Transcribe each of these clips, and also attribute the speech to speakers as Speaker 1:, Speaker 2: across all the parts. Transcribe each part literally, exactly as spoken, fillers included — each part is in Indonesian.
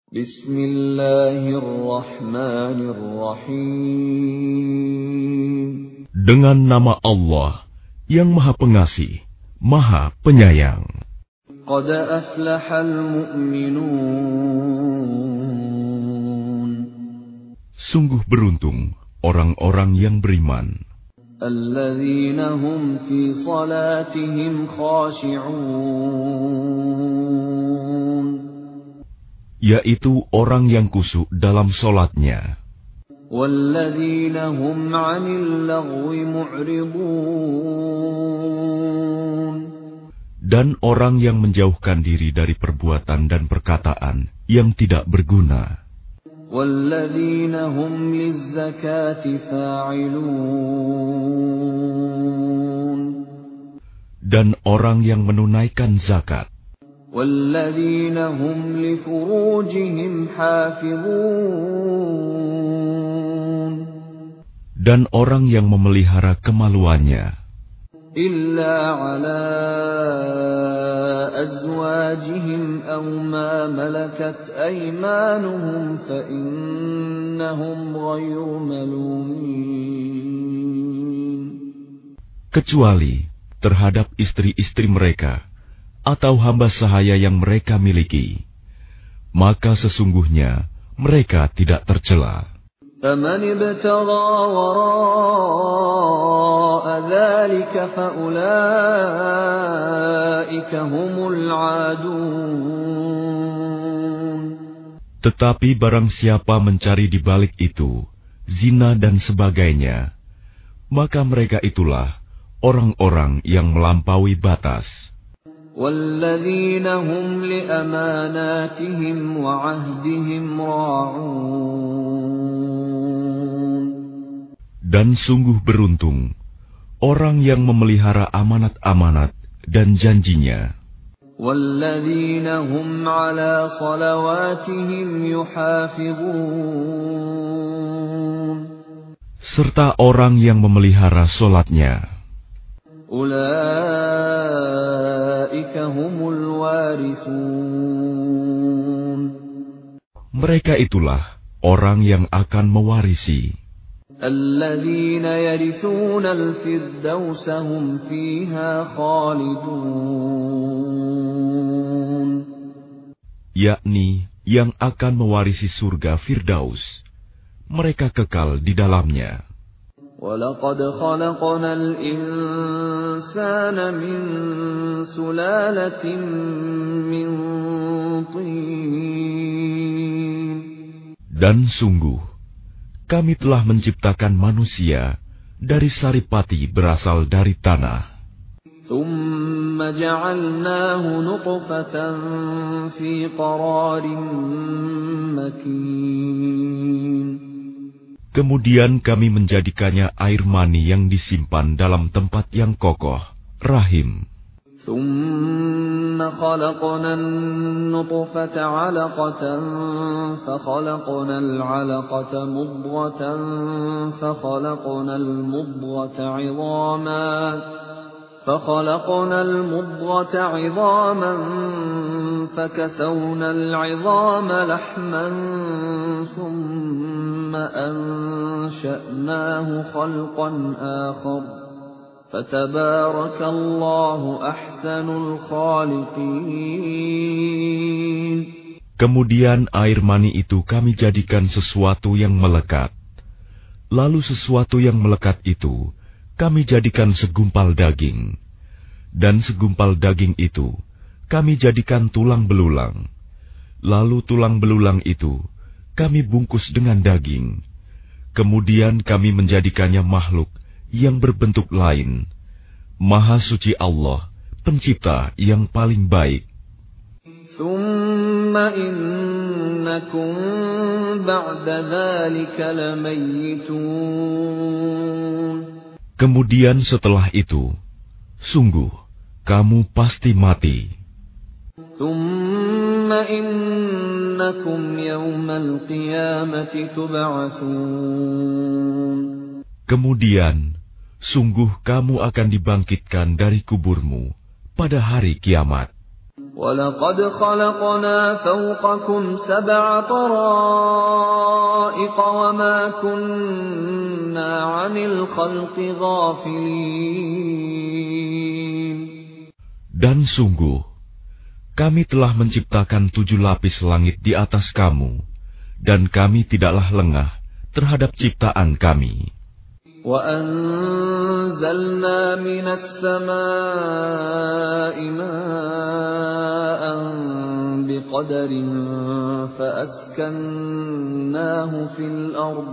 Speaker 1: Bismillahirrahmanirrahim.
Speaker 2: Dengan nama Allah yang Maha Pengasih, Maha Penyayang.
Speaker 1: Qad aflahal mu'minun.
Speaker 2: Sungguh beruntung orang-orang yang beriman.
Speaker 1: Alladzina hum fi salatihim khashi'un.
Speaker 2: Yaitu orang yang khusyuk dalam solatnya.
Speaker 1: Walladzina hum 'anil lagwi mu'ridun.
Speaker 2: Dan orang yang menjauhkan diri dari perbuatan dan perkataan yang tidak berguna.
Speaker 1: Walladzina hum lizzakati fa'ilun.
Speaker 2: Dan orang yang menunaikan zakat.
Speaker 1: Walladzina hum li furujihim hafizun.
Speaker 2: Dan orang yang memelihara kemaluannya.
Speaker 1: Illa ala azwajihim aw ma malakat aymanuhum fa innahum ghayru malumin.
Speaker 2: Kecuali terhadap istri-istri mereka atau hamba sahaya yang mereka miliki, maka sesungguhnya mereka tidak tercela.
Speaker 1: فَمَنِ ابْتَغَى وَرَاءَ ذَلِكَ فَأُولَئِكَ هُمُ الْعَادُونَ.
Speaker 2: Tetapi barang siapa mencari di balik itu zina dan sebagainya, maka mereka itulah orang-orang yang melampaui batas.
Speaker 1: وَالَّذِينَ هُمْ لِأَمَانَاتِهِمْ وَعَهْدِهِمْ رَاعُونَ.
Speaker 2: Dan sungguh beruntung orang yang memelihara amanat-amanat dan janjinya.
Speaker 1: وَالَّذِينَ هُمْ عَلَى صَلَوَاتِهِمْ يُحَافِظُونَ.
Speaker 2: Serta orang yang memelihara solatnya.
Speaker 1: Ulaika humul warithun.
Speaker 2: Mereka itulah orang yang akan mewarisi.
Speaker 1: Alladzina yarithuna al-firdausa hum fiha khalidun.
Speaker 2: Yakni yang akan mewarisi surga Firdaus. Mereka kekal di dalamnya.
Speaker 1: وَلَقَدْ خَلَقْنَا الْإِنسَانَ مِنْ سُلَالَةٍ مِنْ طِينٍ.
Speaker 2: Dan sungguh, kami telah menciptakan manusia dari saripati berasal dari tanah.
Speaker 1: ثُمَّ جَعَلْنَاهُ نُطْفَةً فِي قَرَارٍ مَكِينٍ.
Speaker 2: Kemudian kami menjadikannya air mani yang disimpan dalam tempat yang kokoh, rahim.
Speaker 1: ثُمَّ خَلَقْنَا النُّطْفَةَ عَلَقَةً فَخَلَقْنَا الْعَلَقَةَ مُضْغَةً فَخَلَقْنَا الْمُضْغَةَ عِظَامًا فَخَلَقْنَا الْمُضْغَةَ عِظَامًا فَكَسَوْنَا الْعِظَامَ لَحْمًا ثُمَّ أَنشَأْنَاهُ خَلْقًا آخَرَ فَتَبَارَكَ اللَّهُ أَحْسَنُ الْخَالِقِينَ.
Speaker 2: Kemudian air mani itu kami jadikan sesuatu yang melekat. Lalu sesuatu yang melekat itu kami jadikan segumpal daging. Dan segumpal daging itu kami jadikan tulang belulang. Lalu tulang belulang itu kami bungkus dengan daging. Kemudian kami menjadikannya makhluk yang berbentuk lain. Maha suci Allah, pencipta yang paling baik.
Speaker 1: ثُمَّ إِنَّكُمْ بَعْدَ ذَلِكَ لَمَيِّتُونَ.
Speaker 2: Kemudian setelah itu, sungguh kamu pasti mati.
Speaker 1: ثُمَّ إِنَّكُمْ يَوْمَ الْقِيَامَةِ تُبْعَثُونَ.
Speaker 2: Kemudian, sungguh kamu akan dibangkitkan dari kuburmu pada hari kiamat.
Speaker 1: وَلَقَدْ خَلَقْنَا فَوْقَكُمْ سَبْعَ طَرَائِقَ وَمَا كُنَّا عَنِ الْخَلْقِ غَافِلِينَ.
Speaker 2: Dan sungguh, kami telah menciptakan tujuh lapis langit di atas kamu, dan kami tidaklah lengah terhadap ciptaan kami.
Speaker 1: وَأَنزَلْنَا مِنَ السَّمَاءِ مَاءً بِقَدَرٍ فَأَسْكَنَّاهُ فِي الْأَرْضِ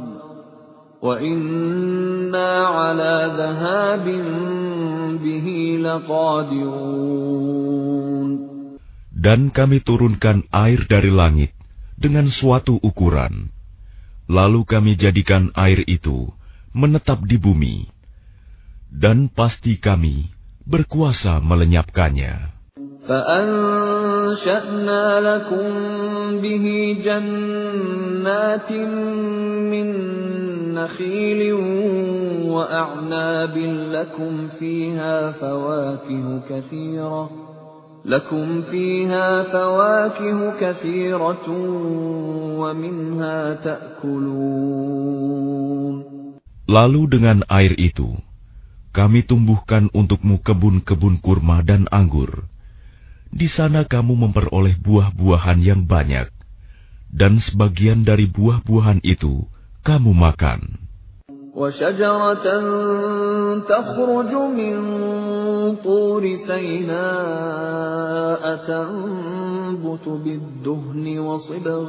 Speaker 1: وَإِنَّا عَلَى ذَهَابٍ بِهِ لَقَادِرُونَ.
Speaker 2: Dan kami turunkan air dari langit dengan suatu ukuran, lalu kami jadikan air itu menetap di bumi, dan pasti kami berkuasa melenyapkannya.
Speaker 1: فَأَنشَأْنَا لَكُم بِهِ جَنَّاتٍ مِّن نَّخِيلٍ وَأَعْنَابٍ لَّكُمْ فِيهَا فَوَاكِهُ كَثِيرَةٌ لَكُمْ فِيهَا فَوَاكِهُ كَثِيرَةٌ وَمِنْهَا تَأْكُلُونَ.
Speaker 2: Lalu dengan air itu, kami tumbuhkan untukmu kebun-kebun kurma dan anggur. Di sana kamu memperoleh buah-buahan yang banyak, dan sebagian dari buah-buahan itu kamu makan.
Speaker 1: وَشَجَرَةً تَخْرُجُ مِنْ طُورِ سَيْنَاءَ تَنبُتُ بِالدُّهْنِ وَصِبْغٍ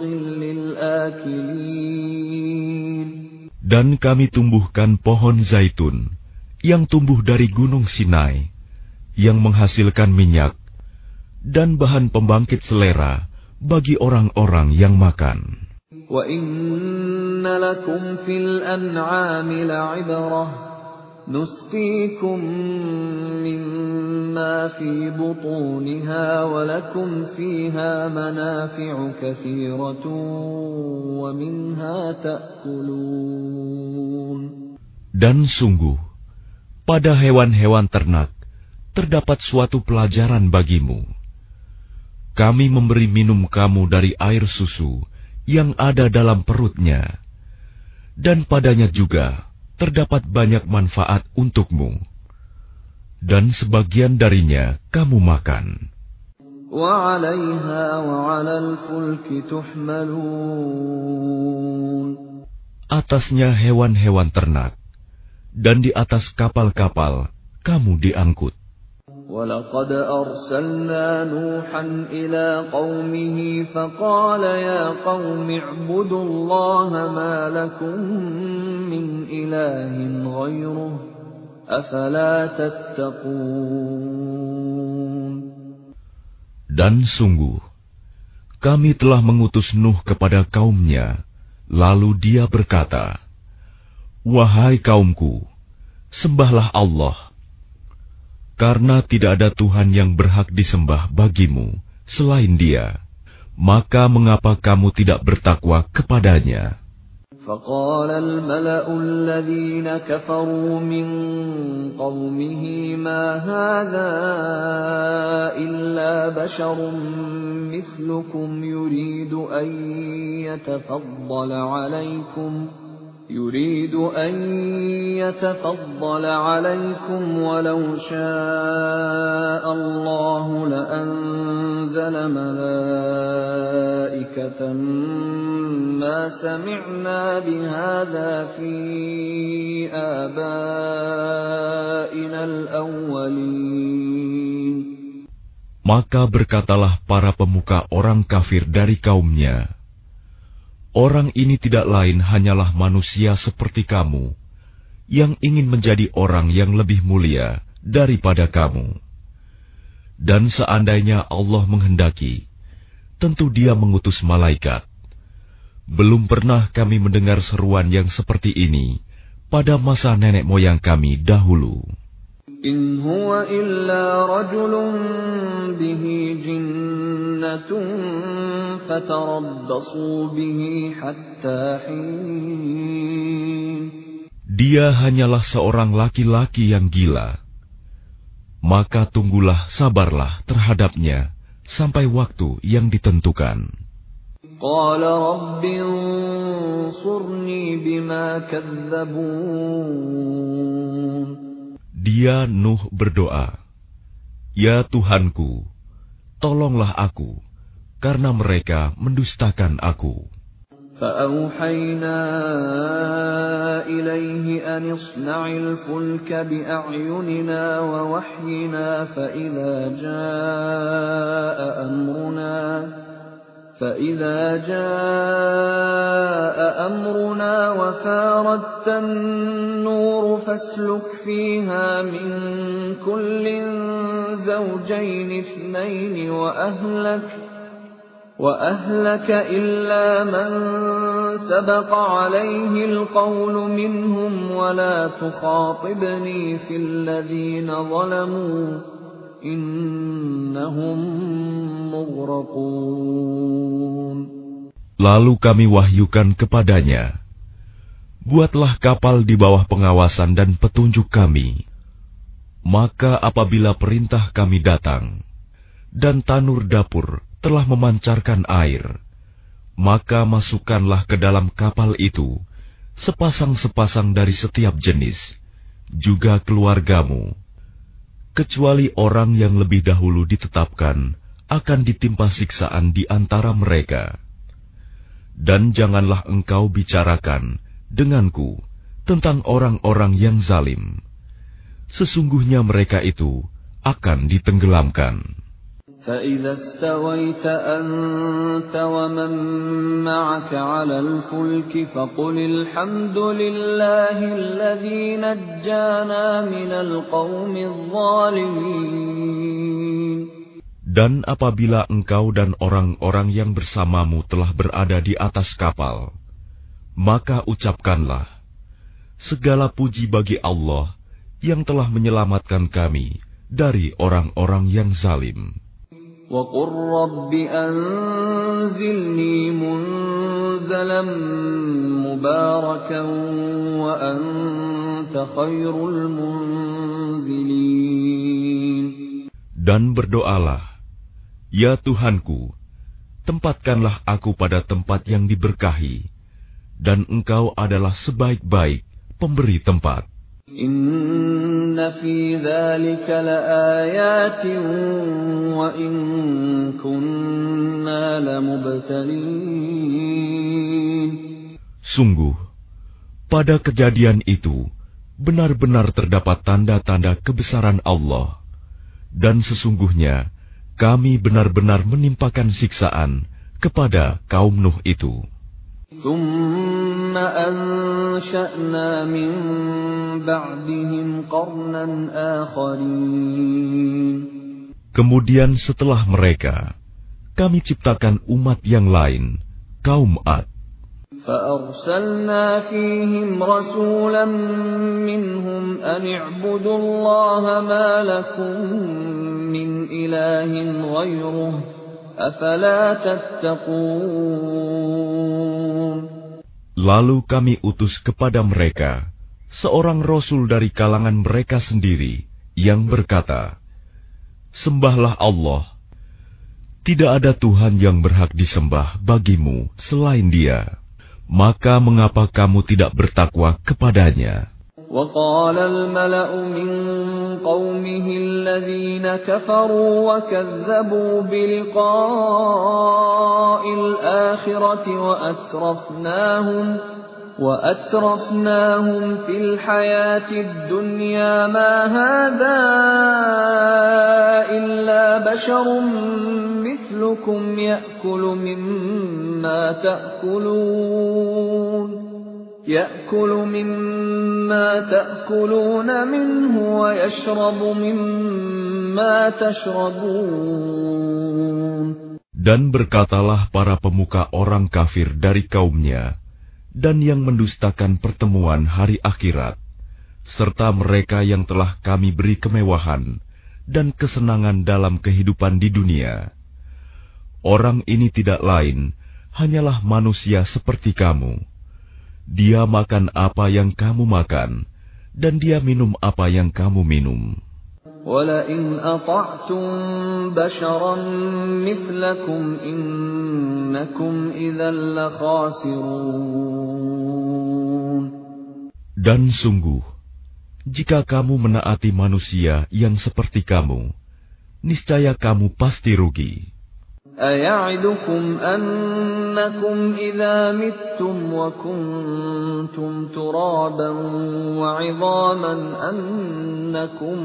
Speaker 1: لِلْآكِلِينَ.
Speaker 2: Dan kami tumbuhkan pohon zaitun yang tumbuh dari gunung Sinai, yang menghasilkan minyak dan bahan pembangkit selera bagi orang-orang yang makan.
Speaker 1: وَإِنَّ لَكُمْ فِي الْأَنْعَامِ لَعِبْرَةً نُسْقِيكُم مِّمَّا فِي بُطُونِهَا وَلَكُمْ فِيهَا مَنَافِعُ كَثِيرَةٌ وَمِنْهَا تَأْكُلُونَ.
Speaker 2: Dan sungguh, pada hewan-hewan ternak terdapat suatu pelajaran bagimu. Kami memberi minum kamu dari air susu yang ada dalam perutnya, dan padanya juga terdapat banyak manfaat untukmu, dan sebagian darinya kamu makan.
Speaker 1: وَعَلَيْهَا وَعَلَى الْفُلْكِ تُحْمَلُونَ.
Speaker 2: Atasnya hewan-hewan ternak, dan di atas kapal-kapal kamu diangkut.
Speaker 1: وَلَقَدْ أَرْسَلْنَا نُوحًا إِلَى قَوْمِهِ فَقَالَ يَا قَوْمِ اعْبُدُوا اللَّهَ مَا لَكُمْ مِنْ إِلَٰهٍ غَيْرُهُ أَفَلَا تَتَّقُونَ.
Speaker 2: Dan sungguh, kami telah mengutus Nuh kepada kaumnya, lalu dia berkata, "Wahai kaumku, sembahlah Allah, karena tidak ada Tuhan yang berhak disembah bagimu selain Dia. Maka mengapa kamu tidak bertakwa kepadanya?"
Speaker 1: فَقَالَ الْمَلَأُ الَّذِينَ كَفَرُوا مِنْ قَوْمِهِ مَا هَذَا إِلَّا بَشَرٌ مِثْلُكُمْ يُرِيدُ أَنْ يَتَفَضَّلَ عَلَيْكُمْ يريد أن يتفضل عليكم ولو شاء الله لأنزل ملائكة ما سمعنا بهذا في آبائنا الأولين.
Speaker 2: Maka berkatalah para pemuka orang kafir dari kaumnya, "Orang ini tidak lain hanyalah manusia seperti kamu, yang ingin menjadi orang yang lebih mulia daripada kamu. Dan seandainya Allah menghendaki, tentu Dia mengutus malaikat. Belum pernah kami mendengar seruan yang seperti ini pada masa nenek moyang kami dahulu."
Speaker 1: إن هو إلا رجل به جنة فتربصوا به حتى حين.
Speaker 2: Dia hanyalah seorang laki-laki yang gila. Maka tunggulah, sabarlah terhadapnya sampai waktu yang ditentukan.
Speaker 1: Qala rabbi ansurni bima kadzdzabun.
Speaker 2: Dia Nuh berdoa, "Ya Tuhanku, tolonglah aku, karena mereka mendustakan aku."
Speaker 1: فأوحينا إليه أن اصنع الفلك بأعيننا ووحينا فإذا جاء أمرنا فإذا جاء أمرنا وفاردت النور فاسلك فيها من كل زوجين اثنين وأهلك وأهلك إلا من سبق عليه القول منهم ولا تخاطبني في الذين ظلموا إنهم مغرقون.
Speaker 2: Lalu kami wahyukan kepadanya, buatlah kapal di bawah pengawasan dan petunjuk kami. Maka apabila perintah kami datang, dan tanur dapur telah memancarkan air, maka masukkanlah ke dalam kapal itu sepasang-sepasang dari setiap jenis, juga keluargamu, kecuali orang yang lebih dahulu ditetapkan akan ditimpa siksaan di antara mereka. Dan janganlah engkau bicarakan denganku tentang orang-orang yang zalim. Sesungguhnya mereka itu akan ditenggelamkan.
Speaker 1: فإذا استويت أنت ومن معك على الفلك فقل الحمد لله الذي نجانا من القوم الظالمين.
Speaker 2: Dan apabila engkau dan orang-orang yang bersamamu telah berada di atas kapal, maka ucapkanlah, segala puji bagi Allah yang telah menyelamatkan kami dari orang-orang yang zalim.
Speaker 1: وَقُلْ رَبِّ أَنزِلْنِي مُنزَلًا مُبَارَكًا وَأَنْتَ خَيْرُ الْمُنزِلِينَ.
Speaker 2: Dan berdoalah, ya Tuhanku, tempatkanlah aku pada tempat yang diberkahi, dan Engkau adalah sebaik-baik pemberi tempat.
Speaker 1: Inna fi dzalika laayatin wa in kunna lamubtalin.
Speaker 2: Sungguh, pada kejadian itu benar-benar terdapat tanda-tanda kebesaran Allah, dan sesungguhnya kami benar-benar menimpakan siksaan kepada kaum Nuh itu.
Speaker 1: ثم أنشأنا من بعدهم قرنا آخرين.
Speaker 2: Kemudian setelah mereka, kami ciptakan umat yang lain, kaum Ad.
Speaker 1: فأرسلنا فيهم رسولا منهم أن اعبدوا الله ما لكم من إله غيره أفلا تتقون.
Speaker 2: Lalu kami utus kepada mereka seorang rasul dari kalangan mereka sendiri yang berkata, "Sembahlah Allah. Tidak ada Tuhan yang berhak disembah bagimu selain Dia. Maka mengapa kamu tidak bertakwa kepadanya?"
Speaker 1: وقال الملأ من قومه الذين كفروا وكذبوا بلقاء الآخرة وأترفناهم وأترفناهم في الحياة الدنيا ما هذا إلا بشر مثلكم يأكل مما تأكلون يأكل مما تأكلون منه ويشرب مما تشربون.
Speaker 2: Dan berkatalah para pemuka orang kafir dari kaumnya, dan yang mendustakan pertemuan hari akhirat, serta mereka yang telah kami beri kemewahan dan kesenangan dalam kehidupan di dunia. Orang ini tidak lain, hanyalah manusia seperti kamu. Dia makan apa yang kamu makan, dan dia minum apa yang kamu minum.
Speaker 1: وَلَئِنْ أَطَعْتُمْ بَشَرًا مِثْلَكُمْ إِنَّكُمْ إِذًا لَخَاسِرُونَ.
Speaker 2: Dan sungguh, jika kamu menaati manusia yang seperti kamu, niscaya kamu pasti rugi.
Speaker 1: أَيَعِدُكُمْ أَنَّكُمْ إِذَا مِتُّمْ وَكُنْتُمْ تُرَابًا وَعِظَامًا أَنَّكُمْ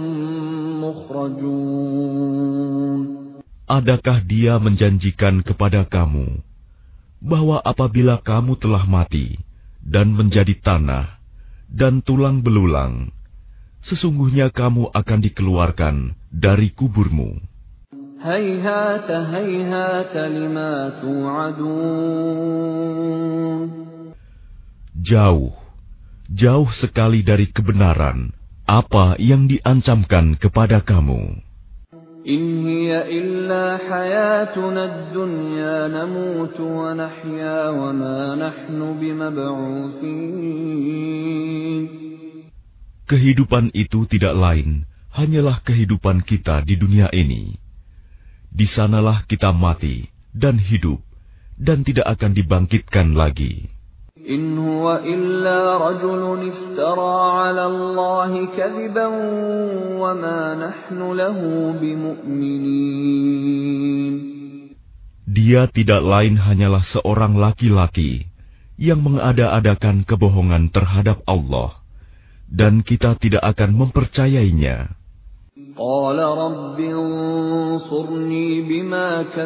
Speaker 1: مُخْرَجُونَ.
Speaker 2: Adakah dia menjanjikan kepada kamu bahwa apabila kamu telah mati dan menjadi tanah dan tulang belulang, sesungguhnya kamu akan dikeluarkan dari kuburmu?
Speaker 1: هَيْهَاتَ هَيْهَاتَ لِمَا تُوعَدُونَ.
Speaker 2: Jauh, jauh sekali dari kebenaran apa yang diancamkan kepada kamu.
Speaker 1: إِنْ هِيَ إِلَّا حَيَاتُنَا الدُّنْيَا نَمُوتُ وَنَحْيَا وَمَا نَحْنُ بِمَبْعُوثِينَ.
Speaker 2: Kehidupan itu tidak lain hanyalah kehidupan kita di dunia ini. Di sanalah kita mati dan hidup, dan tidak akan dibangkitkan lagi.
Speaker 1: إِنْ هُوَ إِلَّا رَجُلٌ افْتَرَى عَلَى اللَّهِ كَذِبًا وَمَا نَحْنُ لَهُ بِمُؤْمِنِينَ.
Speaker 2: Dia tidak lain hanyalah seorang laki-laki yang mengada-adakan kebohongan terhadap Allah, dan kita tidak akan mempercayainya.
Speaker 1: قَالَ رَبِّ انصُرْنِي بِمَا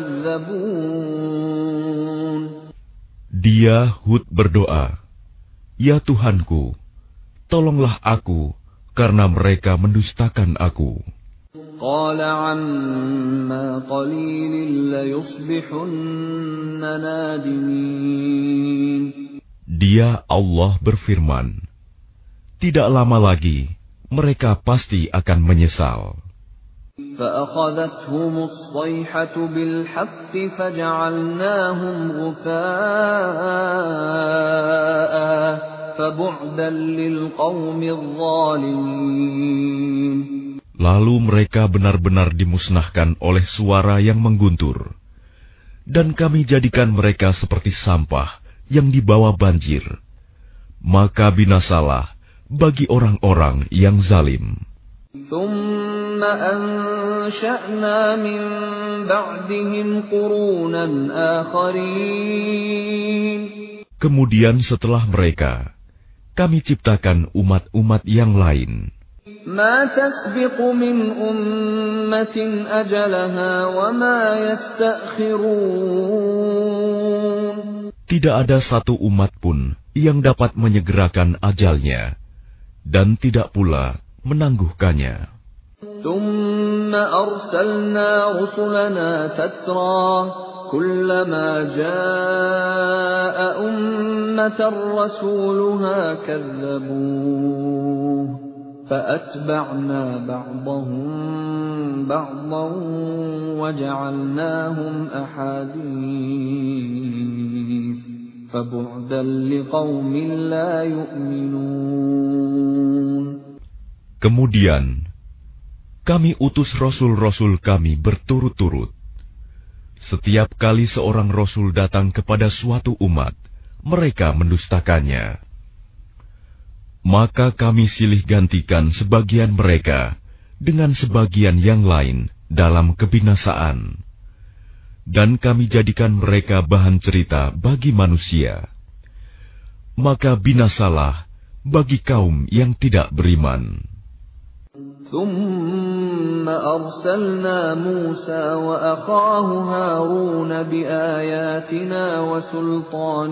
Speaker 1: كَذَّبُونِ.
Speaker 2: Dia Hud berdoa, "Ya Tuhanku, tolonglah aku karena mereka mendustakan aku."
Speaker 1: قَالَ عَمَّا قَلِيلٍ لَيُصْبِحُنَّ نَادِمِينَ.
Speaker 2: Dia Allah berfirman, tidak lama lagi mereka pasti akan menyesal.
Speaker 1: فَأَخَذَتْهُمُ الصَّيْحَةُ بِالْحَقِّ فَجَعَلْنَاهُمْ غُثَاءً فَبُعْدًا لِلْقَوْمِ الظَّالِمِينَ.
Speaker 2: Lalu mereka benar-benar dimusnahkan oleh suara yang mengguntur, dan kami jadikan mereka seperti sampah yang dibawa banjir. Maka binasalah bagi orang-orang yang zalim.
Speaker 1: ثُمَّ أَنشَأْنَا مِن بَعْدِهِمْ قُرُونًا آخَرِينَ.
Speaker 2: Kemudian setelah mereka, kami ciptakan umat-umat yang lain.
Speaker 1: مَا تَسْبِقُ مِنْ أُمَّةٍ أَجَلَهَا وَمَا يَسْتَأْخِرُونَ.
Speaker 2: Tidak ada satu umat pun yang dapat menyegerakan ajalnya, dan tidak pula menangguhkannya.
Speaker 1: ثُمَّ أَرْسَلْنَا رُسُلَنَا تَتْرَى كُلَّمَا جَاءَ أُمَّةً رَّسُولُهَا كَذَّبُوهُ فَأَتْبَعْنَا بَعْضَهُم بَعْضًا وَجَعَلْنَاهُمْ أَحَادِيثَ فَبُعْدًا لِقَوْمٍ لَّا يُؤْمِنُونَ.
Speaker 2: Kemudian kami utus rasul-rasul kami berturut-turut. Setiap kali seorang rasul datang kepada suatu umat, mereka mendustakannya. Maka kami silih gantikan sebagian mereka dengan sebagian yang lain dalam kebinasaan. Dan kami jadikan mereka bahan cerita bagi manusia. Maka binasalah bagi kaum yang tidak beriman.
Speaker 1: ثُمَّ أَرْسَلْنَا مُوسَى وَأَخَاهُ هَارُونَ بِآيَاتِنَا وَسُلْطَانٍ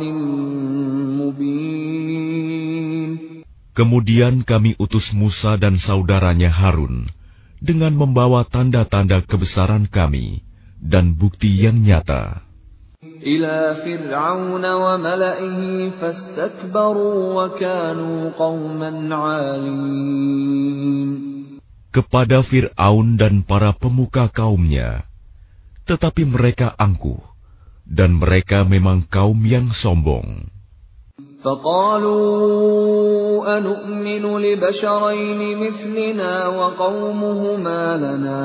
Speaker 1: مُبِينٍ.
Speaker 2: Kemudian kami utus Musa dan saudaranya Harun dengan membawa tanda-tanda kebesaran kami dan bukti yang nyata.
Speaker 1: إِلَى فِرْعَوْنَ وَمَلَئِهِ فَاسْتَكْبَرُوا وَكَانُوا قَوْمًا عَالِينَ.
Speaker 2: Kepada Fir'aun dan para pemuka kaumnya, tetapi mereka angkuh, dan mereka memang kaum yang sombong.
Speaker 1: فقالوا أنؤمن لبشرين مثلنا وقومهما لنا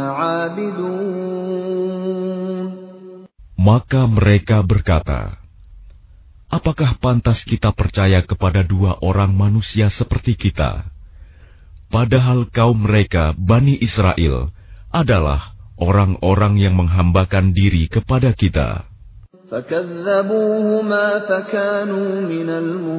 Speaker 1: عابدون.
Speaker 2: Maka mereka berkata, apakah pantas kita percaya kepada dua orang manusia seperti kita, padahal kaum mereka, Bani Israel, adalah orang-orang yang menghambakan diri kepada kita.
Speaker 1: فكذبوهما فكانوا من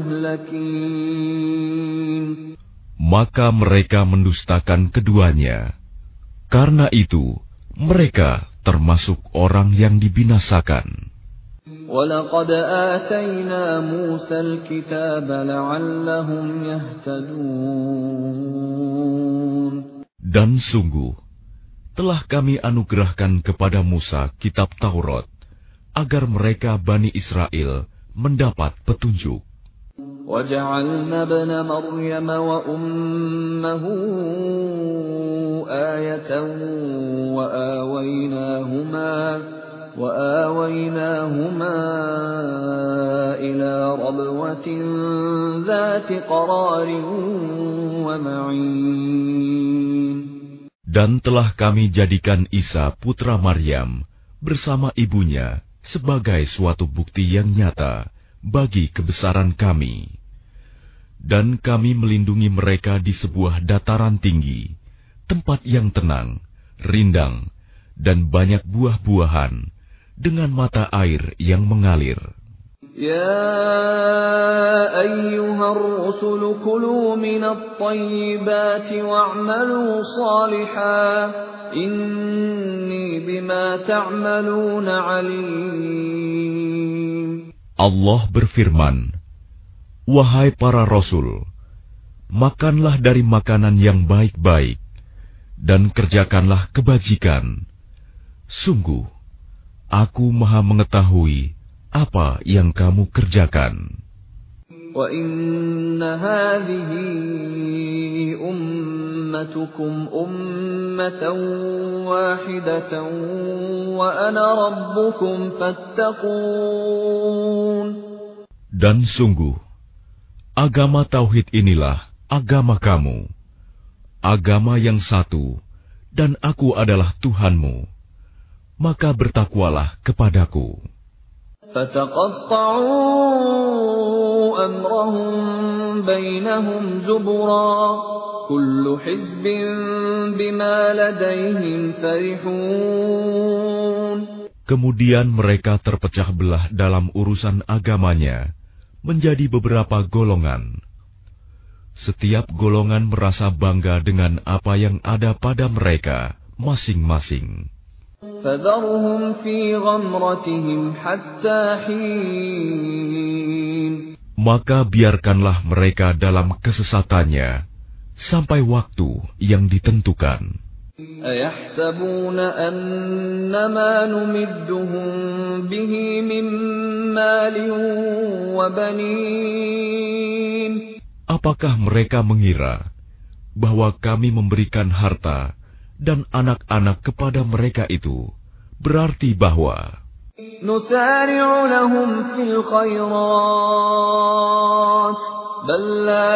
Speaker 1: المهلكين.
Speaker 2: Maka mereka mendustakan keduanya. Karena itu, mereka termasuk orang yang dibinasakan.
Speaker 1: وَلَقَدْ آتَيْنَا مُوسَى الْكِتَابَ لَعَلَّهُمْ يَهْتَدُونَ.
Speaker 2: Dan sungguh, telah kami anugerahkan kepada Musa kitab Taurat, agar mereka Bani Israel mendapat petunjuk.
Speaker 1: وَجَعَلْنَا ابْنَ مَرْيَمَ وَأُمَّهُ آيَةً وَآوَيْنَاهُمَا وَآوَيْنَاهُمَا إِلَى رَبْوَةٍ ذَاتِ قَرَارٍ وَمَعِينٍ.
Speaker 2: Dan telah kami jadikan Isa putra Maryam bersama ibunya sebagai suatu bukti yang nyata bagi kebesaran kami. Dan kami melindungi mereka di sebuah dataran tinggi, tempat yang tenang, rindang, dan banyak buah-buahan, dengan mata air yang mengalir.
Speaker 1: Ya ayyuhar rusul kulu minat tayyibati wa'malu salihan, inni bima ta'maluna alim.
Speaker 2: Allah berfirman, wahai para rasul, makanlah dari makanan yang baik-baik, dan kerjakanlah kebajikan. Sungguh, aku maha mengetahui apa yang kamu kerjakan.
Speaker 1: Wa inna hadhihi ummatukum ummatan wahidatan wa ana rabbukum fattaqun.
Speaker 2: Dan sungguh, agama tauhid inilah agama kamu, agama yang satu, dan aku adalah Tuhanmu, maka bertakwalah kepadaku.
Speaker 1: فَتَقَطَّعُوا أَمْرَهُمْ بَيْنَهُمْ زُبُرًا كُلُّ حِزْبٍ بِمَا لَدَيْهِمْ فَرِحُونَ.
Speaker 2: Kemudian mereka terpecah belah dalam urusan agamanya menjadi beberapa golongan. Setiap golongan merasa bangga dengan apa yang ada pada mereka masing-masing.
Speaker 1: فَذَرْهُمْ فِي غَمْرَتِهِمْ حَتَّى حِينٍ.
Speaker 2: Maka biarkanlah mereka dalam kesesatannya sampai waktu yang ditentukan.
Speaker 1: أَيَحْسَبُونَ أَنَّمَا نُمِدُّهُم بِهِ مِن مَّالٍ وَبَنِينَ.
Speaker 2: Apakah mereka mengira bahwa kami memberikan harta dan anak-anak kepada mereka itu berarti bahwa
Speaker 1: nusari'u lahum fil khairat bal la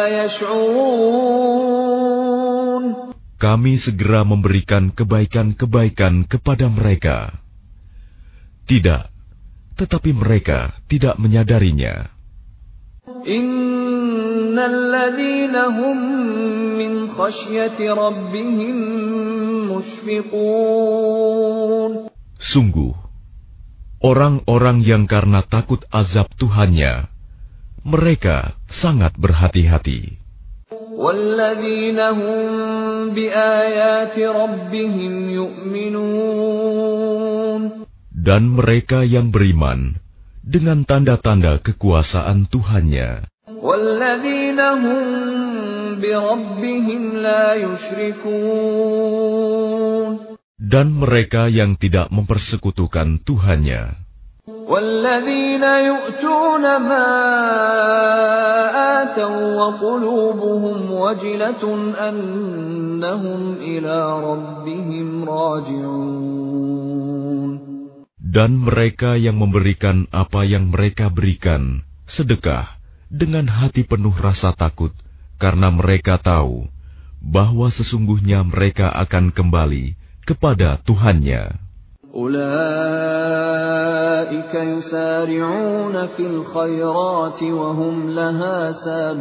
Speaker 1: yash'urun.
Speaker 2: Kami segera memberikan kebaikan-kebaikan kepada mereka. Tidak, tetapi mereka tidak menyadarinya.
Speaker 1: Innal ladzina hum min khasyati rabbihim mushfiqun.
Speaker 2: Sungguh, orang-orang yang karena takut azab Tuhannya, mereka sangat berhati-hati.
Speaker 1: Walladzina hum biayati rabbihim yu'minun.
Speaker 2: Dan mereka yang beriman dengan tanda-tanda kekuasaan Tuhannya.
Speaker 1: Walladzina hum birabbihim la yushrikun.
Speaker 2: Dan mereka yang tidak mempersekutukan Tuhannya.
Speaker 1: Walladzina yu'tuna ma ataw wa qulubuhum wajilatun annahum ila rabbihim raji'un.
Speaker 2: Dan mereka yang memberikan apa yang mereka berikan, sedekah, dengan hati penuh rasa takut, karena mereka tahu bahwa sesungguhnya mereka akan kembali kepada Tuhannya.
Speaker 1: Ulaika yusari'una fil khairati wa hum laha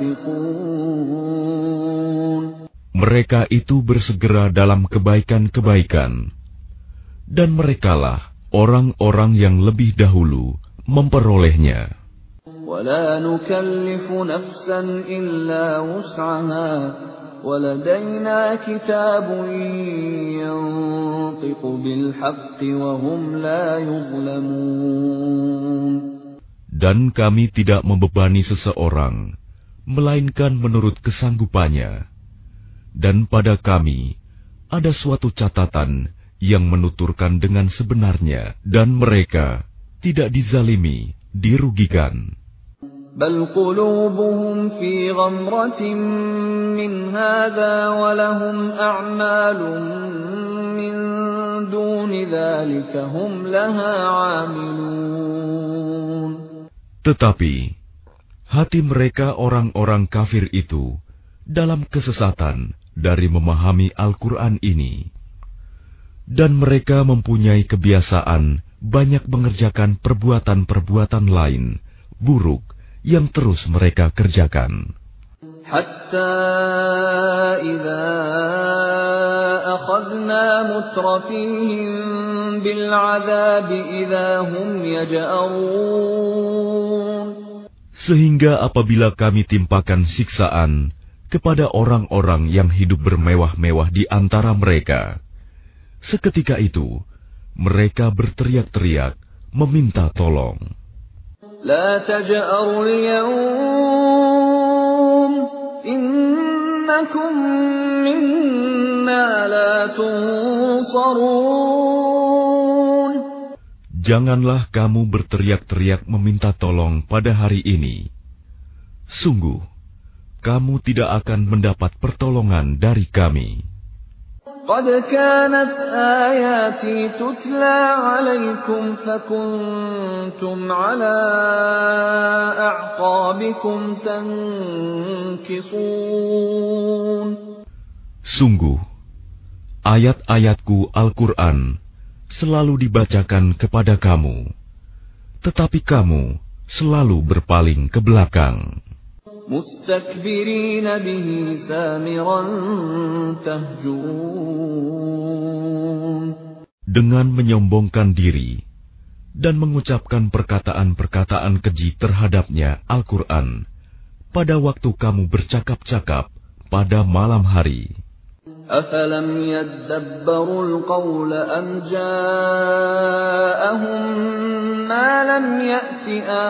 Speaker 1: sabiqun.
Speaker 2: Mereka itu bersegera dalam kebaikan-kebaikan, dan merekalah orang-orang yang lebih dahulu memperolehnya.
Speaker 1: وَلَا نُكَلِّفُ نَفْسًا إِلَّا وُسْعَهَا وَلَدَيْنَا كِتَابٌ يَنطِقُ بِالْحَقِّ وَهُمْ لَا يُظْلَمُونَ.
Speaker 2: Dan kami tidak membebani seseorang, melainkan menurut kesanggupannya. Dan pada kami ada suatu catatan yang menuturkan dengan sebenarnya, dan mereka tidak dizalimi, dirugikan.
Speaker 1: بل قلوبهم في غمرة من هذا ولهم أعمال من دون ذلك هم لها عاملون.
Speaker 2: Tetapi hati mereka orang-orang kafir itu dalam kesesatan dari memahami Al-Quran ini, dan mereka mempunyai kebiasaan banyak mengerjakan perbuatan-perbuatan lain buruk yang terus mereka kerjakan.
Speaker 1: Hatta idza akhadna mutrafihim bil 'adzab idza hum yaj'arun.
Speaker 2: Sehingga apabila kami timpakan siksaan kepada orang-orang yang hidup bermewah-mewah di antara mereka, seketika itu mereka berteriak-teriak meminta tolong.
Speaker 1: La taj'arul yawm innakum minna la tunsarun.
Speaker 2: Janganlah kamu berteriak-teriak meminta tolong pada hari ini. Sungguh, kamu tidak akan mendapat pertolongan dari kami.
Speaker 1: قد كانت آياتي تتلى عليكم فكنتم على أعقابكم تنكصون.
Speaker 2: Sungguh, ayat-ayatku Al-Quran selalu dibacakan kepada kamu, tetapi kamu selalu berpaling ke belakang.
Speaker 1: مستكبرين به سامرا تهجرون.
Speaker 2: Dengan menyombongkan diri dan mengucapkan perkataan-perkataan keji terhadapnya Al-Quran pada waktu kamu bercakap-cakap pada malam hari.
Speaker 1: أَفَلَمْ يَدَّبَّرُوا الْقَوْلَ أَمْ جَاءَهُم مَّا لَمْ يَأْتِ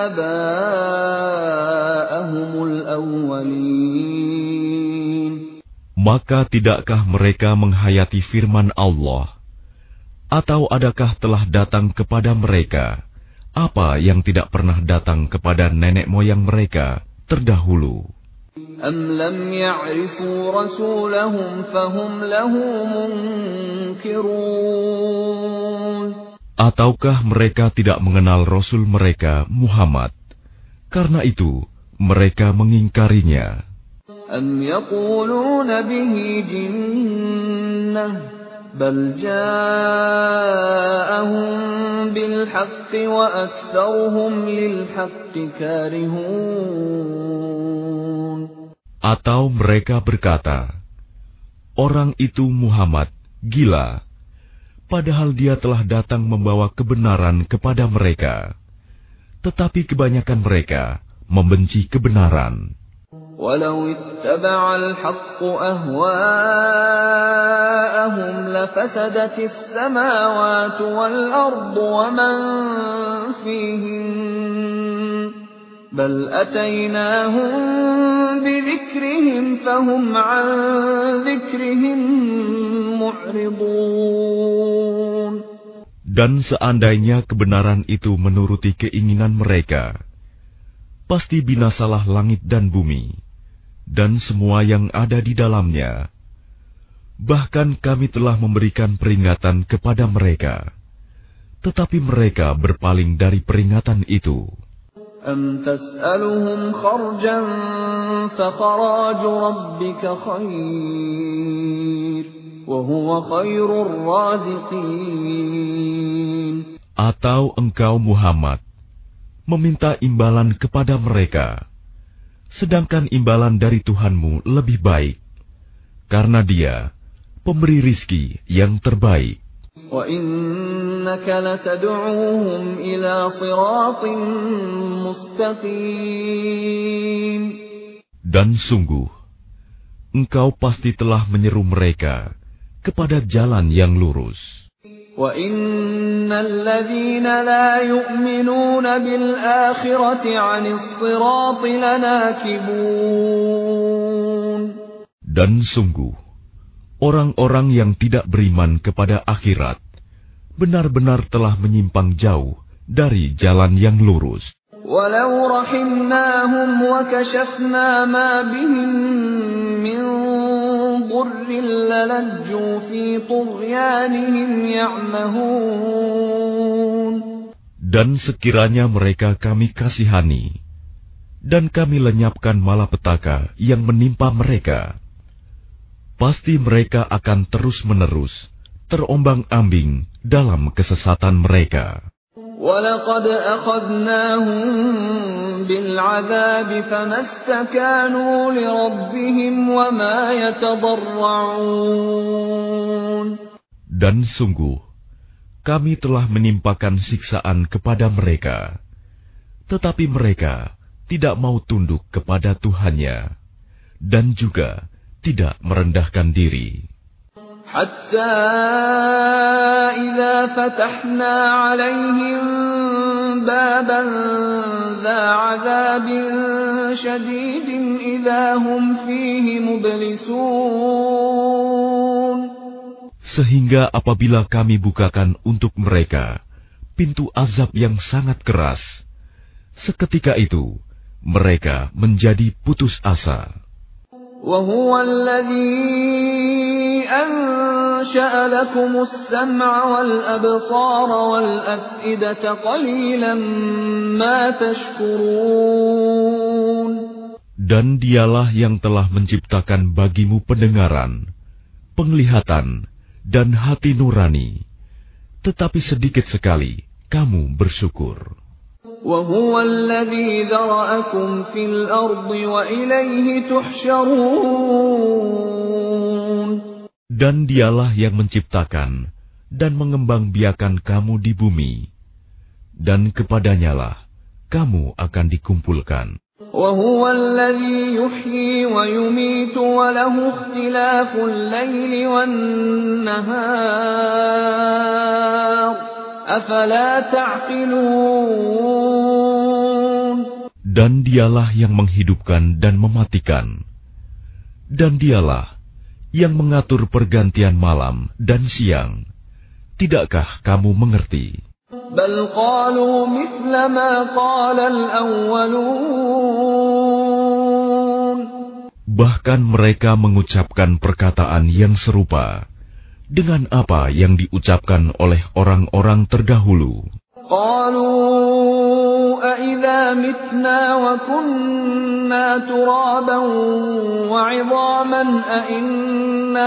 Speaker 1: آبَاءَهُمُ الْأَوَّلِينَ.
Speaker 2: Maka tidakkah mereka menghayati firman Allah? Atau adakah telah datang kepada mereka apa yang tidak pernah datang kepada nenek moyang mereka terdahulu?
Speaker 1: أَمْ لَمْ يَعْرِفُوا رَسُولَهُمْ فَهُمْ لَهُ مُنْكِرُونَ.
Speaker 2: Ataukah mereka tidak mengenal Rasul mereka Muhammad, karena itu mereka mengingkarinya?
Speaker 1: أَمْ يَقُولُونَ بِهِ جِنَّةٌ بَلْ جَاءَهُم بِالْحَقِّ وَأَكْثَرُهُمْ لِلْحَقِّ كَارِهُونَ.
Speaker 2: Atau mereka berkata, orang itu Muhammad gila, padahal dia telah datang membawa kebenaran kepada mereka, tetapi kebanyakan mereka membenci kebenaran.
Speaker 1: وَلَوِ اتَّبَعَ الْحَقُّ أَهْوَاءَهُمْ لَفَسَدَتِ السَّمَاوَاتُ وَالْأَرْضُ وَمَنْ فِيهِنَّ بَلْ أَتَيْنَاهُمْ بِذِكْرِهِمْ فَهُمْ عَنْ ذِكْرِهِمْ مُعْرِضُونَ.
Speaker 2: Dan seandainya kebenaran itu menuruti keinginan mereka, pasti binasalah langit dan bumi, dan semua yang ada di dalamnya. Bahkan kami telah memberikan peringatan kepada mereka, tetapi mereka berpaling dari peringatan itu.
Speaker 1: أَمْ تَسْأَلُهُمْ خَرْجًا فَخَرَاجُ رَبِّكَ خَيْرٌ وَهُوَ خَيْرُ الرَّازِقِينَ.
Speaker 2: Atau engkau Muhammad meminta imbalan kepada mereka, sedangkan imbalan dari Tuhanmu lebih baik, karena Dia pemberi rizki yang terbaik.
Speaker 1: وَإِنَّكَ لَتَدْعُوهُمْ إِلَى صِرَاطٍ مُسْتَقِيمٍ.
Speaker 2: Dan sungguh, engkau pasti telah menyeru mereka kepada jalan yang lurus.
Speaker 1: وَإِنَّ الَّذِينَ لَا يُؤْمِنُونَ بِالْآخِرَةِ عَنِ الصِّرَاطِ لَنَاكِبُونَ.
Speaker 2: Dan sungguh, orang-orang yang tidak beriman kepada akhirat benar-benar telah menyimpang jauh dari jalan yang lurus.
Speaker 1: وَلَوْ رَحِمْنَاهُمْ وَكَشَفْنَا مَا بِهِمْ مِنْ ضُرٍّ لَلَجُّوا فِي طُغْيَانِهِمْ يَعْمَهُونَ.
Speaker 2: Dan sekiranya mereka kami kasihani, dan kami lenyapkan malapetaka yang menimpa mereka, pasti mereka akan terus-menerus terombang-ambing dalam kesesatan mereka.
Speaker 1: وَلَقَدْ أَخَذْنَاهُمْ بِالْعَذَابِ فَمَا اسْتَكَانُوا لِرَبِّهِمْ وَمَا يَتَضَرَّعُونَ.
Speaker 2: Dan sungguh, kami telah menimpakan siksaan kepada mereka, tetapi mereka tidak mau tunduk kepada Tuhannya, dan juga tidak merendahkan diri.
Speaker 1: حتى إذا فتحنا عليهم بابا ذا عذاب شديد إذا هم فيه مبلسون.
Speaker 2: Sehingga apabila kami bukakan untuk mereka pintu azab yang sangat keras, seketika itu mereka menjadi putus asa.
Speaker 1: وَهُوَ الَّذِي أَنشَأَ لَكُمُ السَّمْعَ وَالْأَبْصَارَ وَالْأَفْئِدَةَ قَلِيلًا مَا تَشْكُرُونَ.
Speaker 2: Dan Dialah yang telah menciptakan bagimu pendengaran, penglihatan, dan hati nurani, tetapi sedikit sekali kamu bersyukur.
Speaker 1: وَهُوَ الَّذِي ذَرَأَكُمْ فِي الْأَرْضِ وَإِلَيْهِ تُحْشَرُونَ.
Speaker 2: Dan Dialah yang menciptakan dan mengembangbiakan kamu di bumi, dan kepadanyalah kamu akan dikumpulkan.
Speaker 1: وَهُوَ الَّذِي يُحْيِي وَيُمِيتُ وَلَهُ اخْتِلَافُ اللَّيْلِ وَالنَّهَارِ أَفَلَا تَعْقِلُونَ.
Speaker 2: Dan Dialah yang menghidupkan dan mematikan, dan Dialah yang mengatur pergantian malam dan siang. Tidakkah kamu mengerti?
Speaker 1: بَلْ قَالُوا مِثْلَ مَا قَالَ الْأَوَّلُونَ.
Speaker 2: Bahkan mereka mengucapkan perkataan yang serupa dengan apa yang diucapkan oleh orang-orang terdahulu.
Speaker 1: قَالُوا أَإِذَا مِتْنَا وَكُنَّا تُرَابًا وَعِظَامًا أَإِنَّا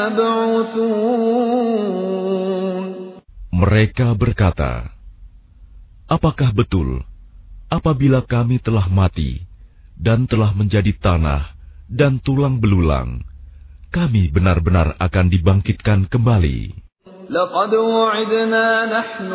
Speaker 1: لَمَبْعُوثُونَ.
Speaker 2: Mereka berkata, apakah betul apabila kami telah mati dan telah menjadi tanah dan tulang belulang, kami benar-benar akan dibangkitkan kembali?
Speaker 1: لَقَدْ وُعِدْنَا نَحْنُ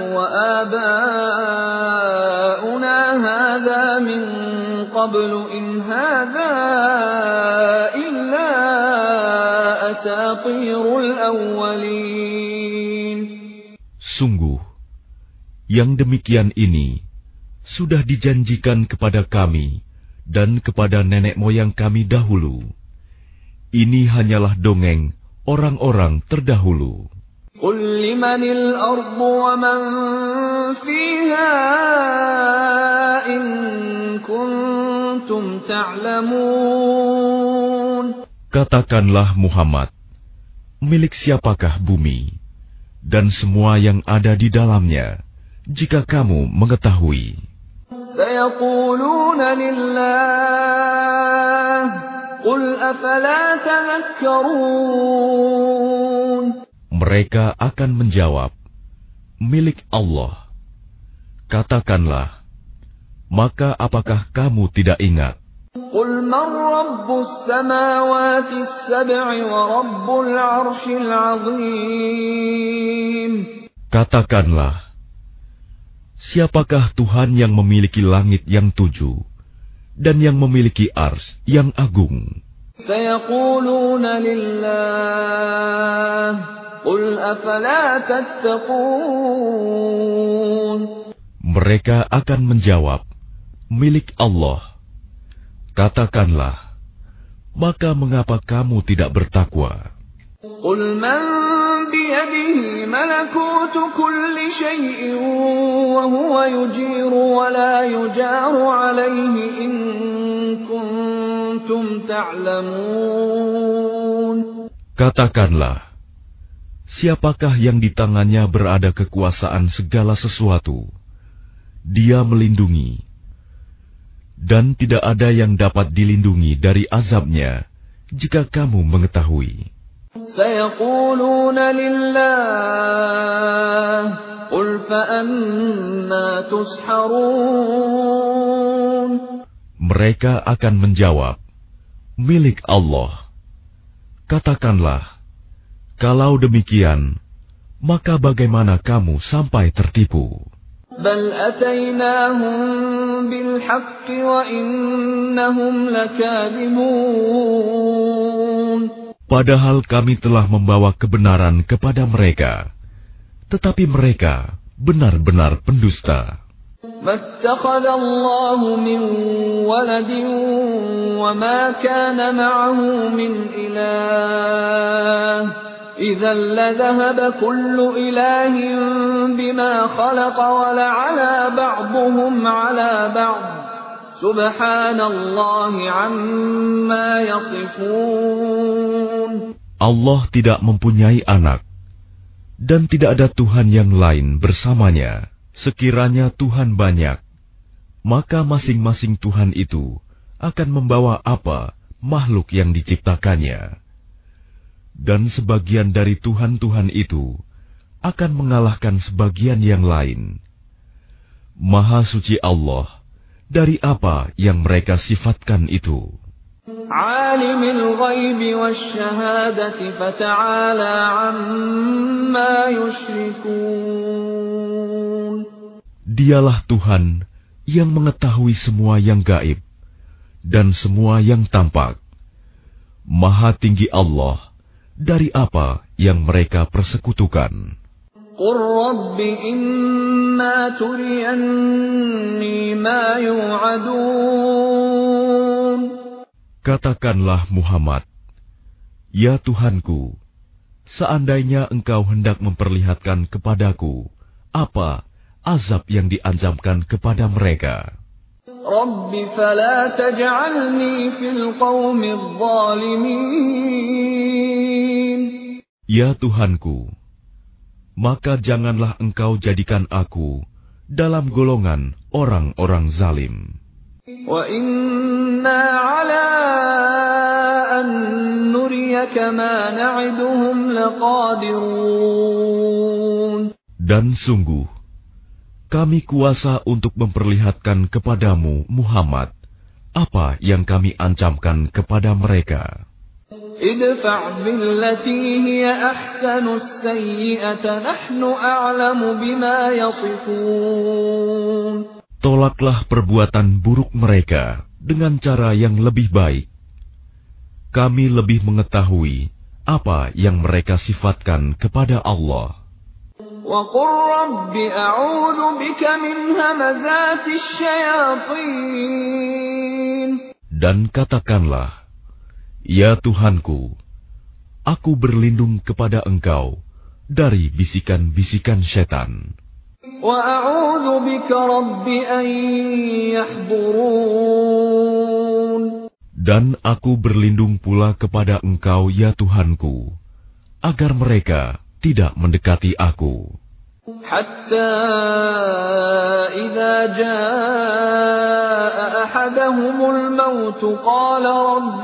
Speaker 1: وَآبَاؤُنَا هَذَا مِنْ قَبْلُ إِنْ هَذَا إِلَّا أَسَاطِيرُ الْأَوَّلِينَ.
Speaker 2: Sungguh, yang demikian ini sudah dijanjikan kepada kami dan kepada nenek moyang kami dahulu. Ini hanyalah dongeng orang-orang terdahulu.
Speaker 1: قُلْ لِمَنِ الْأَرْضُ وَمَنْ فِيهَا إِن كُنتُمْ تَعْلَمُونَ.
Speaker 2: Katakanlah Muhammad, milik siapakah bumi dan semua yang ada di dalamnya, jika kamu mengetahui.
Speaker 1: سيقولون لله قل أفلا تذكرون.
Speaker 2: Mereka akan menjawab, milik Allah. Katakanlah, maka apakah kamu tidak ingat?
Speaker 1: قل من رب السماوات السبع ورب العرش العظيم.
Speaker 2: Katakanlah, siapakah Tuhan yang memiliki langit yang tujuh dan yang memiliki ars yang agung?
Speaker 1: سيقولون لله قل أفلا تتقون.
Speaker 2: Mereka akan menjawab, milik Allah. Katakanlah, maka mengapa kamu tidak bertakwa?
Speaker 1: قل من بيده ملكوت كل شيء وهو يجير ولا يجار عليه إن كنتم تعلمون.
Speaker 2: Katakanlah, siapakah yang di tangannya berada kekuasaan segala sesuatu? Dia melindungi, dan tidak ada yang dapat dilindungi dari azabnya jika kamu mengetahui.
Speaker 1: سيقولون لله قل فأنا تسحرون.
Speaker 2: Mereka akan menjawab, milik Allah. Katakanlah, kalau demikian, maka bagaimana kamu sampai tertipu?
Speaker 1: بل أتيناهم بالحق وإنهم لكاذبون.
Speaker 2: Padahal kami telah membawa kebenaran kepada mereka, tetapi mereka benar-benar pendusta.
Speaker 1: ما اتخذ الله من ولد وما كان معه من إله إذا لذهب كل إله بما خلق ولعلى بعضهم على بعض سبحان الله عما يصفون.
Speaker 2: Allah tidak mempunyai anak, dan tidak ada Tuhan yang lain bersamanya. Sekiranya Tuhan banyak, maka masing-masing Tuhan itu akan membawa apa makhluk yang diciptakannya. Dan sebagian dari Tuhan-Tuhan itu akan mengalahkan sebagian yang lain. Maha suci Allah dari apa yang mereka sifatkan itu.
Speaker 1: Alimul ghaibi wasyahadati fata'ala amma yushrikun.
Speaker 2: Dialah Tuhan yang mengetahui semua yang gaib dan semua yang tampak. Maha tinggi Allah dari apa yang mereka persekutukan.
Speaker 1: Qur Rabbi imma turiyanni ma yu'adun.
Speaker 2: Katakanlah Muhammad, ya Tuhanku, seandainya engkau hendak memperlihatkan kepadaku apa azab yang diancamkan kepada mereka.
Speaker 1: Rabbi fala taj'alni fil qawmi adh-dhalimin.
Speaker 2: Ya Tuhanku, maka janganlah engkau jadikan aku dalam golongan orang-orang zalim.
Speaker 1: Wa inna ala an nuriyaka ma na'iduhum laqadirun. Dan
Speaker 2: sungguh, kami kuasa untuk memperlihatkan kepadamu, Muhammad, apa yang kami ancamkan kepada mereka.
Speaker 1: Idfa' billati hiya ahsanu as-sayyi'ata nahnu a'lamu bima yasifun.
Speaker 2: Tolaklah perbuatan buruk mereka dengan cara yang lebih baik. Kami lebih mengetahui apa yang mereka sifatkan kepada Allah.
Speaker 1: وَقُلْ رَبِّ أَعُوذُ بِكَ مِنْ هَمَزَاتِ الشَّيَاطِينِ. Dan
Speaker 2: katakanlah, ya Tuhanku, aku berlindung kepada Engkau dari bisikan-bisikan setan.
Speaker 1: وَأَعُوذُ بِكَ رَبِّ أَنْ يَحْضُرُونِ.
Speaker 2: Dan aku berlindung pula kepada Engkau, ya Tuhanku, agar mereka tidak mendekati aku.
Speaker 1: حتى إذا جاء أحدهم الموت قال رب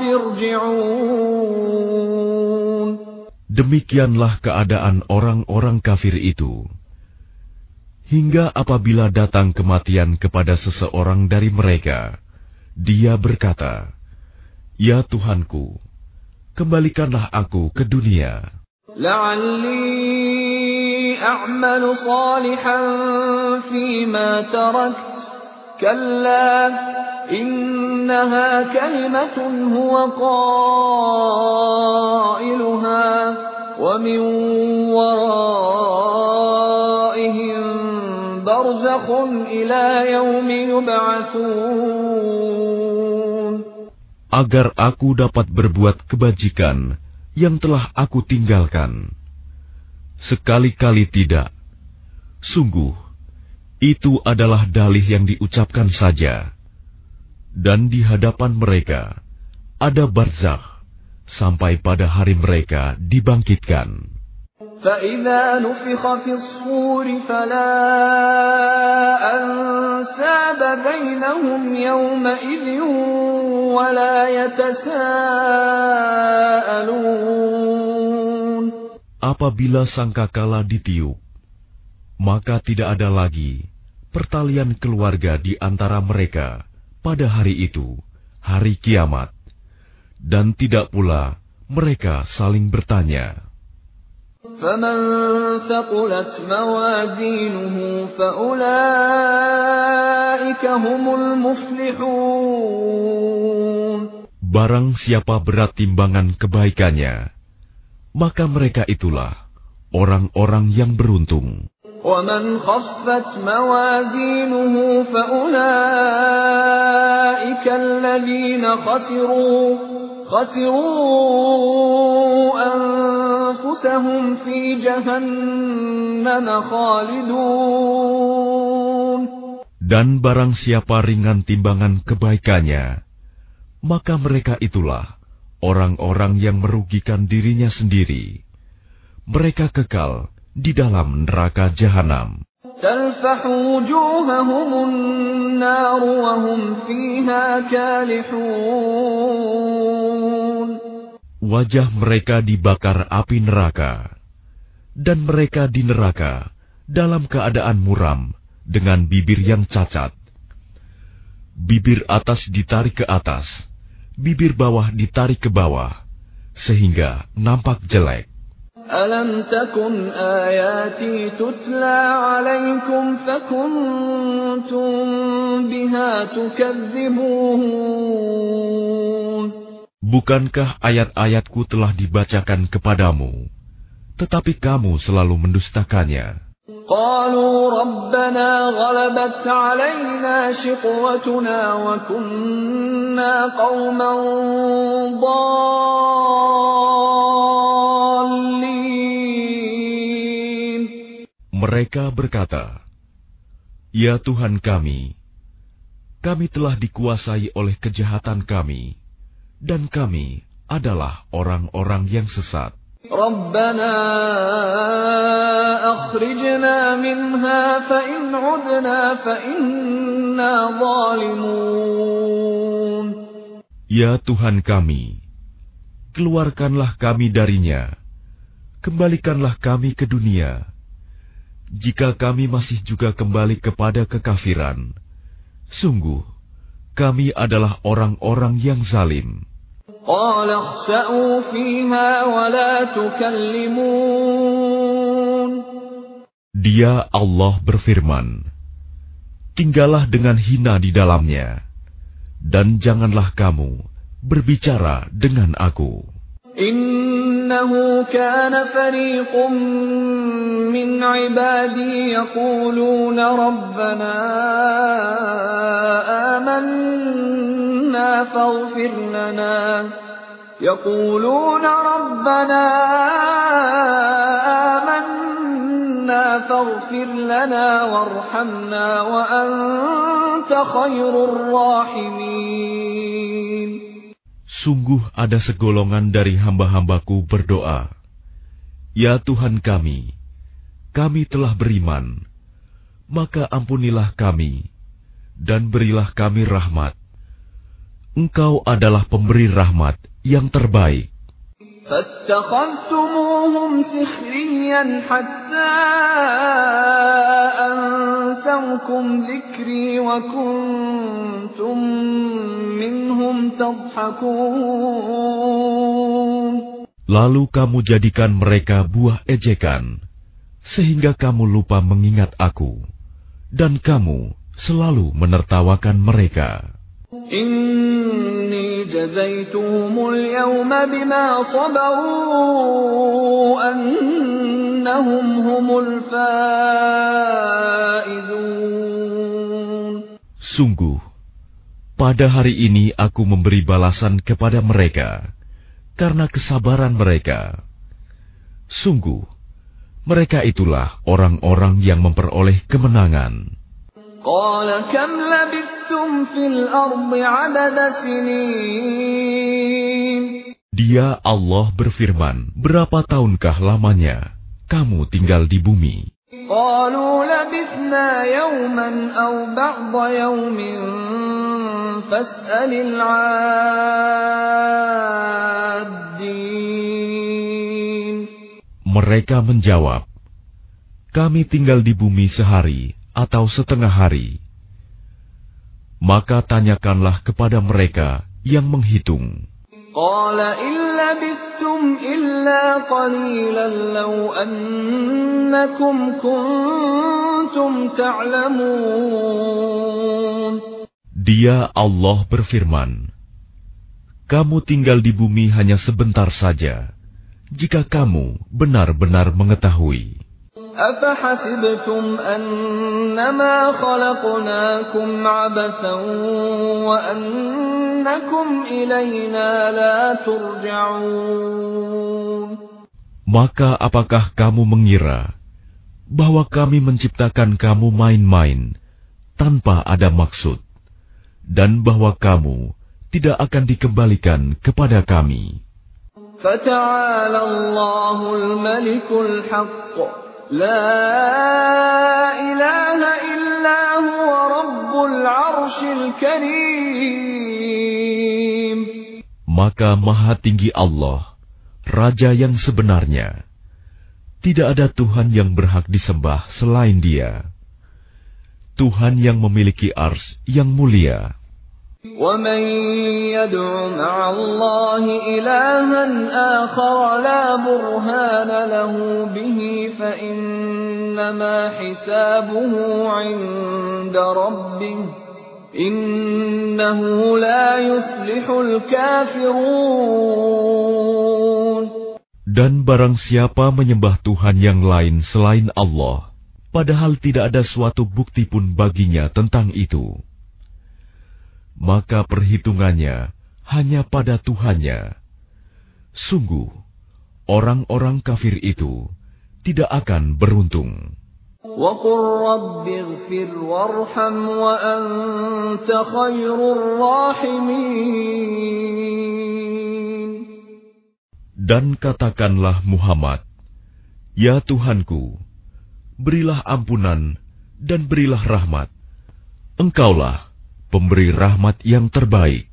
Speaker 1: ارجعون.
Speaker 2: Demikianlah keadaan orang-orang kafir itu. Hingga apabila datang kematian kepada seseorang dari mereka, dia berkata, "Ya Tuhanku, kembalikanlah aku ke dunia.
Speaker 1: لعلي أعمل صالحا فيما تركت كلا إنها كلمة هو قائلها ومن ورائهم برزخ إلى يوم يبعثون.
Speaker 2: Agar aku dapat berbuat kebajikan yang telah aku tinggalkan. Sekali-kali tidak. Sungguh, itu adalah dalih yang diucapkan saja. Dan di hadapan mereka ada barzakh sampai pada hari mereka dibangkitkan.
Speaker 1: فَإِذَا نُفِخَ فِي الصُّورِ فَلَا أَنْسَابَ بَيْنَهُمْ يَوْمَئِذٍ وَلَا يَتَسَاءَلُونَ.
Speaker 2: Apabila sangkakala ditiup, maka tidak ada lagi pertalian keluarga di antara mereka pada hari itu, hari kiamat, dan tidak pula mereka saling bertanya.
Speaker 1: فَمَنْ ثَقُلَتْ مَوَازِينُهُ فَأُولَئِكَ هُمُ الْمُفْلِحُونَ.
Speaker 2: Barang siapa berat timbangan kebaikannya, maka mereka itulah orang-orang yang beruntung.
Speaker 1: وَمَنْ خَفَّتْ مَوَازِينُهُ فَأُولَئِكَ الَّذِينَ خَسِرُوا خَسِرُوا أَنفُسَهُمْ فِي جَهَنَّمَ خَالِدُونَ.
Speaker 2: Dan barang siapa ringan timbangan kebaikannya, maka mereka itulah orang-orang yang merugikan dirinya sendiri. Mereka kekal di dalam neraka jahanam.
Speaker 1: تَلْفَحُ وُجُوهَهُمُ النَّارُ وَهُمْ فِيهَا كَالِحُونَ.
Speaker 2: Wajah mereka dibakar api neraka, dan mereka di neraka dalam keadaan muram dengan bibir yang cacat. Bibir atas ditarik ke atas, bibir bawah ditarik ke bawah, sehingga nampak jelek.
Speaker 1: أَلَمْ تَكُنْ آيَاتِي تُتْلَى عَلَيْكُمْ فَكُنْتُمْ بِهَا تُكَذِّبُونَ.
Speaker 2: Bukankah ayat-ayatku telah dibacakan kepadamu, tetapi kamu selalu mendustakannya?
Speaker 1: قَالُوا رَبَّنَا غَلَبَتْ عَلَيْنَا شِقْوَتُنَا وَكُنَّا قَوْمًا ضَالِّينَ.
Speaker 2: Mereka berkata, "Ya Tuhan kami, kami telah dikuasai oleh kejahatan kami, dan kami adalah orang-orang yang sesat.
Speaker 1: رَبَّنَا أَخْرِجْنَا مِنْهَا فَإِنْ عُدْنَا فَإِنَّا ظَالِمُونَ.
Speaker 2: Ya Tuhan kami, keluarkanlah kami darinya, kembalikanlah kami ke dunia. Jika kami masih juga kembali kepada kekafiran, sungguh kami adalah orang-orang yang zalim."
Speaker 1: قَالَ اخْسَئُوا فِيهَا وَلَا تُكَلِّمُونَ.
Speaker 2: Dia Allah berfirman, "Tinggallah dengan hina di dalamnya, dan janganlah kamu berbicara dengan aku."
Speaker 1: إِنَّهُ كَانَ فَرِيقٌ مِّنْ عِبَادِي يَقُولُونَ رَبَّنَا آمَنَّا فَاغْفِرْ لَنَا يَقُولُونَ رَبَّنَا آمَنَّا فَاغْفِرْ لَنَا وَارْحَمْنَا وَأَنْتَ خَيْرُ الرَّاحِمِينَ.
Speaker 2: Sungguh ada segolongan dari hamba-hambaku berdoa, "Ya Tuhan kami, kami telah beriman, maka ampunilah kami, dan berilah kami rahmat. Engkau adalah pemberi rahmat yang terbaik.
Speaker 1: فاتخذتموهم سخريا حتى أنسوكم ذكري وكنتم منهم تضحكون.
Speaker 2: Lalu kamu jadikan mereka buah ejekan, sehingga kamu lupa mengingat aku, dan kamu selalu menertawakan mereka.
Speaker 1: Inni jazaituhumul yawma bima sabaru annahum humul faizun.
Speaker 2: Sungguh, pada hari ini aku memberi balasan kepada mereka karena kesabaran mereka. Sungguh, mereka itulah orang-orang yang memperoleh kemenangan.
Speaker 1: Qala kam labithtum fil ardi adada sinin.
Speaker 2: Dia Allah berfirman, berapa tahunkah lamanya kamu tinggal di bumi?
Speaker 1: Qalu labithna yawman aw ba'da yawmin fas'alil 'addin.
Speaker 2: Mereka menjawab, kami tinggal di bumi sehari atau setengah hari. Maka tanyakanlah kepada mereka yang menghitung.
Speaker 1: Qala illa bittum illa qalilan law annakum kuntum ta'lamun.
Speaker 2: Dia Allah berfirman, kamu tinggal di bumi hanya sebentar saja, jika kamu benar-benar mengetahui.
Speaker 1: أَفَحَسِبْتُمْ أَنَّمَا خَلَقْنَاكُمْ عَبَثًا وَأَنَّكُمْ إِلَيْنَا لَا تُرْجَعُونَ.
Speaker 2: Maka apakah kamu mengira bahwa kami menciptakan kamu main-main tanpa ada maksud, dan bahwa kamu tidak akan dikembalikan kepada kami?
Speaker 1: فَتَعَالَى اللَّهُ الْمَلِكُ الْحَقُّ لا إله إلا هو رب العرش الكريم.
Speaker 2: Maka Maha Tinggi Allah, Raja yang sebenarnya. Tidak ada Tuhan yang berhak disembah selain Dia. Tuhan yang memiliki ars yang mulia.
Speaker 1: وَمَن يَدْعُ مَعَ اللَّهِ إِلَٰهًا آخَرَ لَا بُرْهَانَ لَهُ بِهِ فَإِنَّمَا حِسَابُهُ عِندَ رَبِّهِ إِنَّهُ لَا يُفْلِحُ الْكَافِرُونَ.
Speaker 2: Dan barang siapa menyembah Tuhan yang lain selain Allah, padahal tidak ada suatu bukti pun baginya tentang itu, maka perhitungannya hanya pada Tuhannya. Sungguh, orang-orang kafir itu tidak akan beruntung.
Speaker 1: وَقُلْ رَبِّ اغْفِرْ وَارْحَمْ وَأَنْتَ خَيْرُ الرَّاحِمِينَ.
Speaker 2: Dan katakanlah Muhammad, ya Tuhanku, berilah ampunan dan berilah rahmat. Engkaulah pemberi rahmat yang terbaik.